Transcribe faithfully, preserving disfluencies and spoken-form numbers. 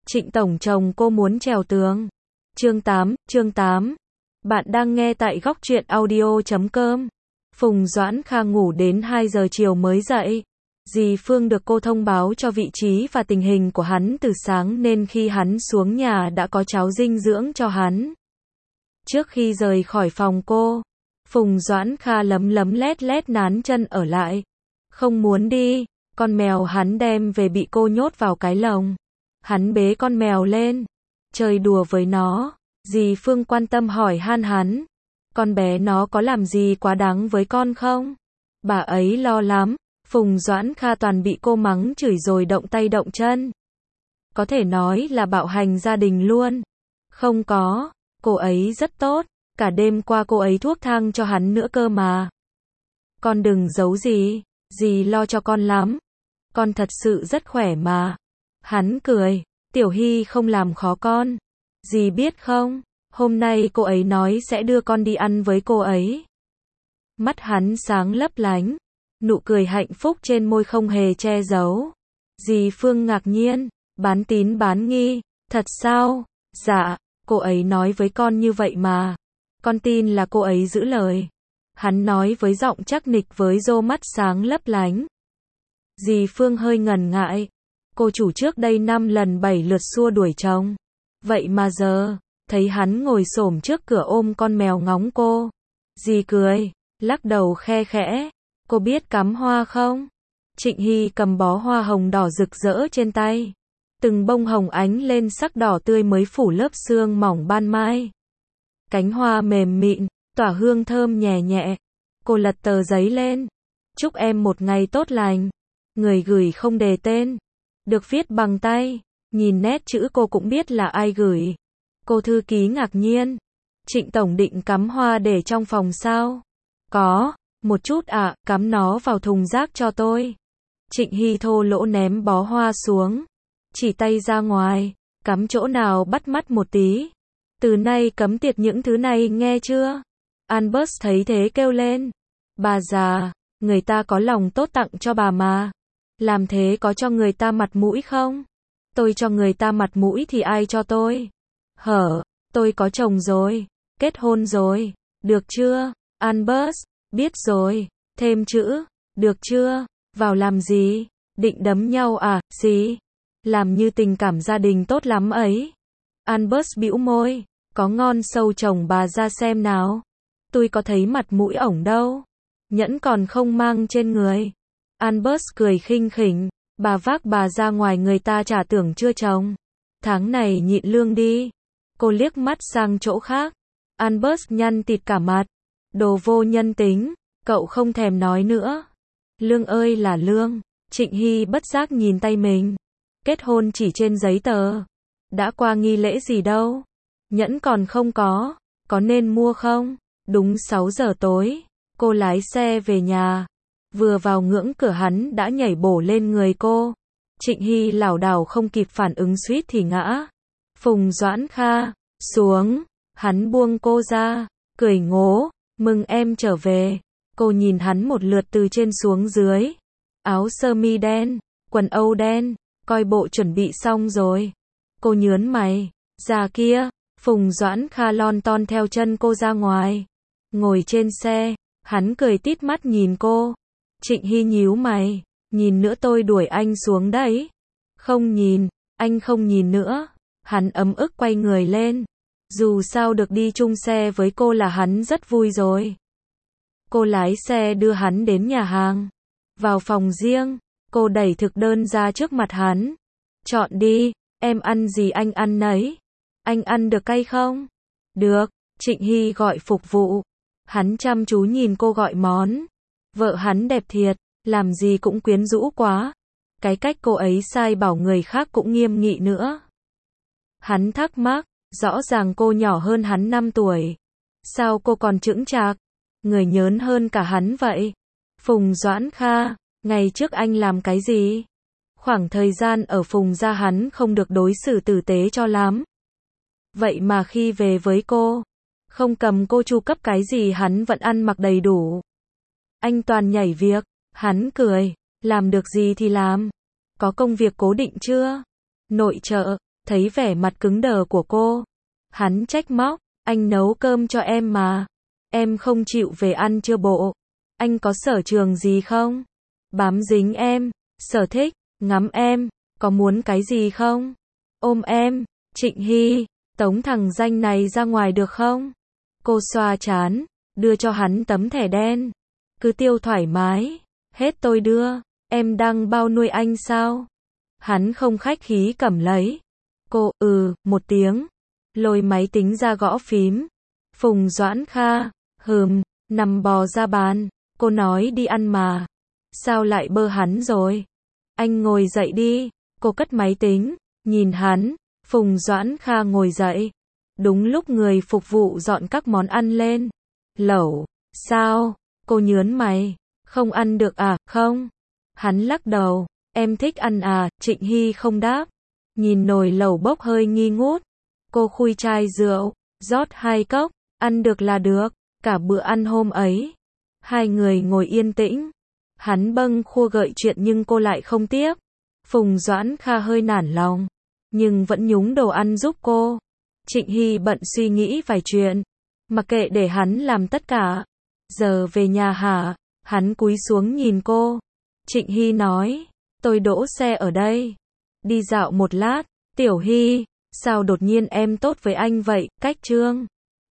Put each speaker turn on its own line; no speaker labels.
Trịnh tổng chồng cô muốn trèo tường. Chương tám, chương tám. Bạn đang nghe tại góc truyện audio chấm com. Phùng Doãn Kha ngủ đến hai giờ chiều mới dậy. Dì Phương được cô thông báo cho vị trí và tình hình của hắn từ sáng nên khi hắn xuống nhà đã có cháo dinh dưỡng cho hắn. Trước khi rời khỏi phòng cô, Phùng Doãn Kha lấm lấm lét lét nán chân ở lại. Không muốn đi, con mèo hắn đem về bị cô nhốt vào cái lồng. Hắn bế con mèo lên, chơi đùa với nó. Dì Phương quan tâm hỏi han hắn, con bé nó có làm gì quá đáng với con không? Bà ấy lo lắm. Phùng Doãn Kha toàn bị cô mắng chửi rồi động tay động chân. Có thể nói là bạo hành gia đình luôn. Không có, cô ấy rất tốt, cả đêm qua cô ấy thuốc thang cho hắn nữa cơ mà. Con đừng giấu gì, dì lo cho con lắm. Con thật sự rất khỏe mà. Hắn cười, Tiểu Hy không làm khó con. Dì biết không, hôm nay cô ấy nói sẽ đưa con đi ăn với cô ấy. Mắt hắn sáng lấp lánh, nụ cười hạnh phúc trên môi không hề che giấu. Dì Phương ngạc nhiên, bán tín bán nghi, thật sao? Dạ, cô ấy nói với con như vậy mà. Con tin là cô ấy giữ lời. Hắn nói với giọng chắc nịch với rô mắt sáng lấp lánh. Dì Phương hơi ngần ngại. Cô chủ trước đây năm lần bảy lượt xua đuổi chồng. Vậy mà giờ, thấy hắn ngồi xổm trước cửa ôm con mèo ngóng cô. Dì cười, lắc đầu khe khẽ. Cô biết cắm hoa không? Trịnh Hy cầm bó hoa hồng đỏ rực rỡ trên tay. Từng bông hồng ánh lên sắc đỏ tươi mới phủ lớp sương mỏng ban mai. Cánh hoa mềm mịn, tỏa hương thơm nhẹ nhẹ. Cô lật tờ giấy lên. Chúc em một ngày tốt lành. Người gửi không đề tên. Được viết bằng tay. Nhìn nét chữ cô cũng biết là ai gửi. Cô thư ký ngạc nhiên. Trịnh tổng định cắm hoa để trong phòng sao? Có, một chút ạ, à, cắm nó vào thùng rác cho tôi. Trịnh Hy thô lỗ ném bó hoa xuống. Chỉ tay ra ngoài, cắm chỗ nào bắt mắt một tí. Từ nay cấm tiệt những thứ này nghe chưa? Albert thấy thế kêu lên. Bà già, người ta có lòng tốt tặng cho bà mà. Làm thế có cho người ta mặt mũi không? Tôi cho người ta mặt mũi thì ai cho tôi? Hở, tôi có chồng rồi, kết hôn rồi, được chưa? Albert, biết rồi, thêm chữ, được chưa? Vào làm gì? Định đấm nhau à, xí? Làm như tình cảm gia đình tốt lắm ấy. Albert bĩu môi, có ngon sâu chồng bà ra xem nào. Tôi có thấy mặt mũi ổng đâu. Nhẫn còn không mang trên người. Albert cười khinh khỉnh, bà vác bà ra ngoài người ta trả tưởng chưa chồng. Tháng này nhịn lương đi. Cô liếc mắt sang chỗ khác. Albert nhăn tịt cả mặt. Đồ vô nhân tính, cậu không thèm nói nữa. Lương ơi là lương. Trịnh Hy bất giác nhìn tay mình. Kết hôn chỉ trên giấy tờ. Đã qua nghi lễ gì đâu. Nhẫn còn không có. Có nên mua không? Đúng sáu giờ tối. Cô lái xe về nhà. Vừa vào ngưỡng cửa hắn đã nhảy bổ lên người cô. Trịnh Hy lảo đảo không kịp phản ứng suýt thì ngã. Phùng Doãn Kha, xuống. Hắn buông cô ra. Cười ngố. Mừng em trở về. Cô nhìn hắn một lượt từ trên xuống dưới. Áo sơ mi đen, quần âu đen, coi bộ chuẩn bị xong rồi. Cô nhớn mày. Già kia. Phùng Doãn Kha lon ton theo chân cô ra ngoài. Ngồi trên xe, hắn cười tít mắt nhìn cô. Trịnh Hy nhíu mày. Nhìn nữa tôi đuổi anh xuống đấy. Không nhìn, anh không nhìn nữa. Hắn ấm ức quay người lên. Dù sao được đi chung xe với cô là hắn rất vui rồi. Cô lái xe đưa hắn đến nhà hàng. Vào phòng riêng, cô đẩy thực đơn ra trước mặt hắn. Chọn đi, em ăn gì anh ăn nấy. Anh ăn được cay không? Được, Trịnh Hy gọi phục vụ. Hắn chăm chú nhìn cô gọi món. Vợ hắn đẹp thiệt, làm gì cũng quyến rũ quá. Cái cách cô ấy sai bảo người khác cũng nghiêm nghị nữa. Hắn thắc mắc, rõ ràng cô nhỏ hơn hắn năm tuổi. Sao cô còn chững chạc? Người nhớn hơn cả hắn vậy. Phùng Doãn Kha, ngày trước anh làm cái gì? Khoảng thời gian ở Phùng gia hắn không được đối xử tử tế cho lắm. Vậy mà khi về với cô, không cầm cô chu cấp cái gì hắn vẫn ăn mặc đầy đủ. Anh toàn nhảy việc. Hắn cười, làm được gì thì làm. Có công việc cố định chưa? Nội trợ, Thấy vẻ mặt cứng đờ của cô, hắn trách móc, anh nấu cơm cho em mà. Em không chịu về ăn chưa bộ? Anh có sở trường gì không? Bám dính em, sở thích, ngắm em, có muốn cái gì không? Ôm em, Trịnh Hy, tống thằng danh này ra ngoài được không? Cô xoa trán, đưa cho hắn tấm thẻ đen. Cứ tiêu thoải mái, hết tôi đưa, em đang bao nuôi anh sao? Hắn không khách khí cầm lấy. Cô, ừ, một tiếng, lôi máy tính ra gõ phím. Phùng Doãn Kha, hừm, nằm bò ra bàn. Cô nói đi ăn mà. Sao lại bơ hắn rồi? Anh ngồi dậy đi. Cô cất máy tính, nhìn hắn. Phùng Doãn Kha ngồi dậy. Đúng lúc người phục vụ dọn các món ăn lên. Lẩu, sao? Cô nhớn mày. Không ăn được à, không? Hắn lắc đầu. Em thích ăn à, Trịnh Hy không đáp. Nhìn nồi lẩu bốc hơi nghi ngút. Cô khui chai rượu, rót hai cốc, ăn được là được. Cả bữa ăn hôm ấy, hai người ngồi yên tĩnh. Hắn bâng khua gợi chuyện nhưng cô lại không tiếc. Phùng Doãn Kha hơi nản lòng, nhưng vẫn nhúng đồ ăn giúp cô. Trịnh Hy bận suy nghĩ vài chuyện, mặc kệ để hắn làm tất cả. Giờ về nhà hả? Hắn cúi xuống nhìn cô. Trịnh Hy nói, tôi đỗ xe ở đây. Đi dạo một lát. Tiểu Hy, sao đột nhiên em tốt với anh vậy? Cách Trương